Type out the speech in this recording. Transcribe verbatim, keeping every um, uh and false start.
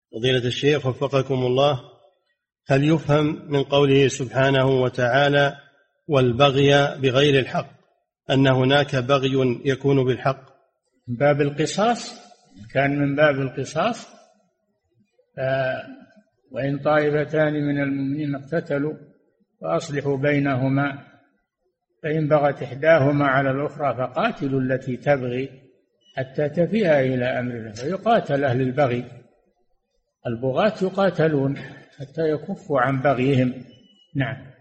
فضيلة الشيخ وفقكم الله، هل يفهم من قوله سبحانه وتعالى والبغي بغير الحق أن هناك بغي يكون بالحق؟ من باب القصاص، كان من باب القصاص ف... وإن طائفتان من المؤمنين اقتتلوا فأصلحوا بينهما فإن بغت إحداهما على الأخرى فقاتلوا التي تبغي حتى تفيء إلى أمر الله، فيقاتل أهل البغي، البغاة يقاتلون حتى يكفوا عن بغيهم. نعم.